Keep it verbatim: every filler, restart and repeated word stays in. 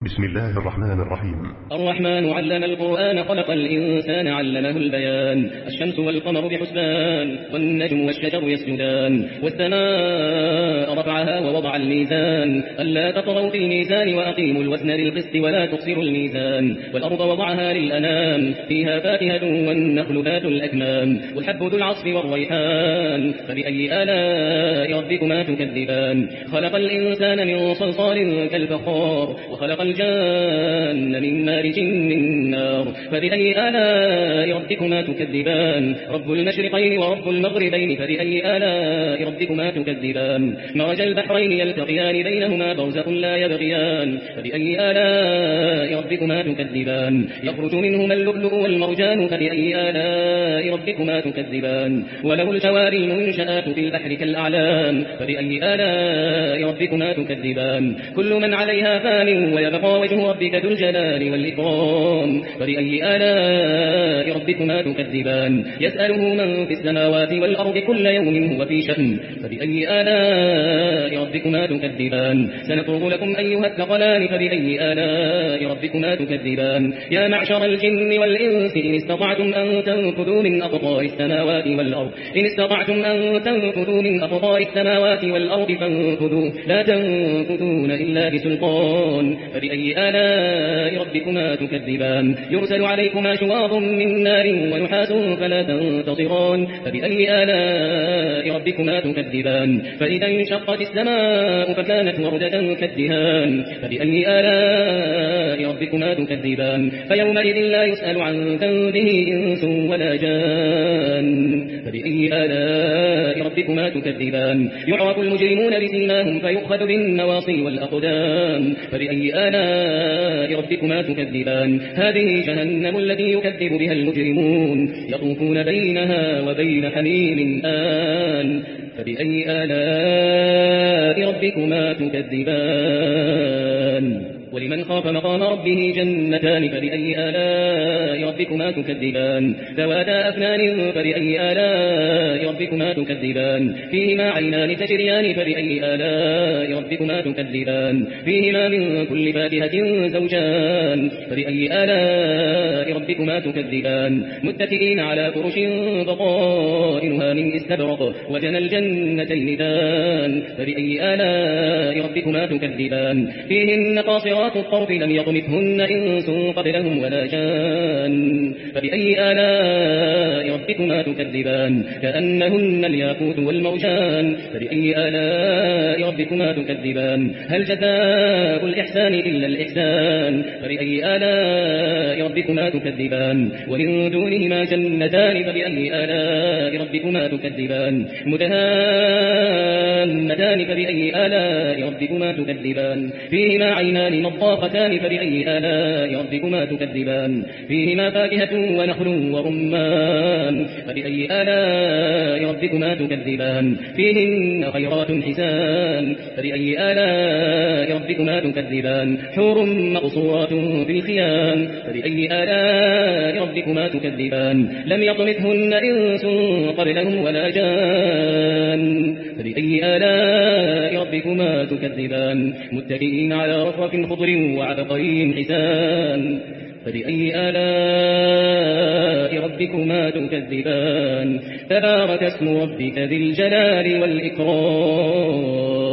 بسم الله الرحمن الرحيم. الرحمن علم القرآن خلق الإنسان علمه البيان. الشمس والقمر بحسبان والنجم والشجر يسجدان والسماء رفعها ووضع الميزان ألا تطغوا في الميزان وأقيموا الوزن للقسط ولا تخسروا الميزان والأرض وضعها للأنام فيها فاكهة والنخل ذات الأكمام والحب ذو العصف والريحان فبأي آلاء ربكما تكذبان. خلق الإنسان من صلصال كالفخار وخلق الجان من مارج من نار فبأي آلاء ربكما تكذبان. رب المشرقين ورب المغربين فبأي آلاء ربكما تكذبان. مرج البحرين يلتقيان بينهما برزخ لا يبغيان فبأي آلاء ربكما تكذبان. يخرج منهما اللؤلؤ والمرجان فبأي آلاء ربكما تكذبان. وله الجوار المنشآت في البحر كالأعلام فبأي آلاء ربكما تكذبان. كل من عليها فان ويبقى وجه ربك ذو الجلال والإكرام فبأي آلاء ربكما تكذبان. يسأله من في السماوات والأرض كل يوم هو في شأن فبأي آلاء ربكما تكذبان. سنفرغ لكم أيها الثقلان فبأي آلاء ربكما تكذبان. يا معشر الجن والإنس إن استطعتم أن تنفذوا من أقطار السماوات والأرض إن استطعتم أن تنفذوا من أقطار السماوات والأرض فانفذوا لا تنفذون إلا بسلطان فبأي آلاء ربكما تكذبان. يرسل عليكما شواظ من نار ونحاس فلا تنتصران فبأي آلاء ربكما تكذبان. فإذا انشقت السماء فكانت وردة كالدهان فبأي آلاء ربكما تكذبان. فيومئذ لا يسأل عن ذنبه إنس ولا جان فبأي آلاء ربكما تكذبان. يعرف المجرمون بسيماهم فيؤخذ بالنواصي والأقدام فبأي آلاء ربكما تكذبان. هذه جهنم التي يكذب بها المجرمون يطوفون بينها وبين حميم آن فبأي آلاء ربكما تكذبان. ولمن خاف مقام ربه جنتان فبأي آلاء ربكما تكذبان. ذواتا أفنان فبأي آلاء ربكما تكذبان. فيهما عينان تجريان فبأي آلاء ربكما تكذبان. فيهما من كل فاكهة زوجان فبأي آلاء ربكما تكذبان. متكئين على فرش بطائنها من استبرق وجنى الجنتين دان فبأي آلاء ربكما تكذبان. فيهن قاصرات الطرف لم يطمثهن إنس قبلهم ولا جان فبأي آلاء ربكما تكذبان. كأنهن الياقوت والمرجان فبأي آلاء ربكما تكذبان. هل جزاء الإحسان إلا الإحسان فبأي آلاء ربكما تكذبان. ومن دونهما جنتان فبأي آلاء ربكما تكذبان. مدهامتان فبأي آلاء ربكما تكذبان. فيهما عينان نضاختان فبأي آلاء ربكما تكذبان. فيهما فاكهة ونخل ورمان فبأي آلاء ربكما تكذبان. فيهن خيرات حسان فبأي آلاء ربكما تكذبان. حور مقصورات في الخيام فبأي آلاء ربكما تكذبان. لم يطمثهن إنس قبلهم ولا جان فبأي آلاء ربكما تكذبان. متكئين على رفرف خضر وعبقري حسان فبأي آلاء ربكما تكذبان. تبارك اسم ربك ذي الجلال والإكرام.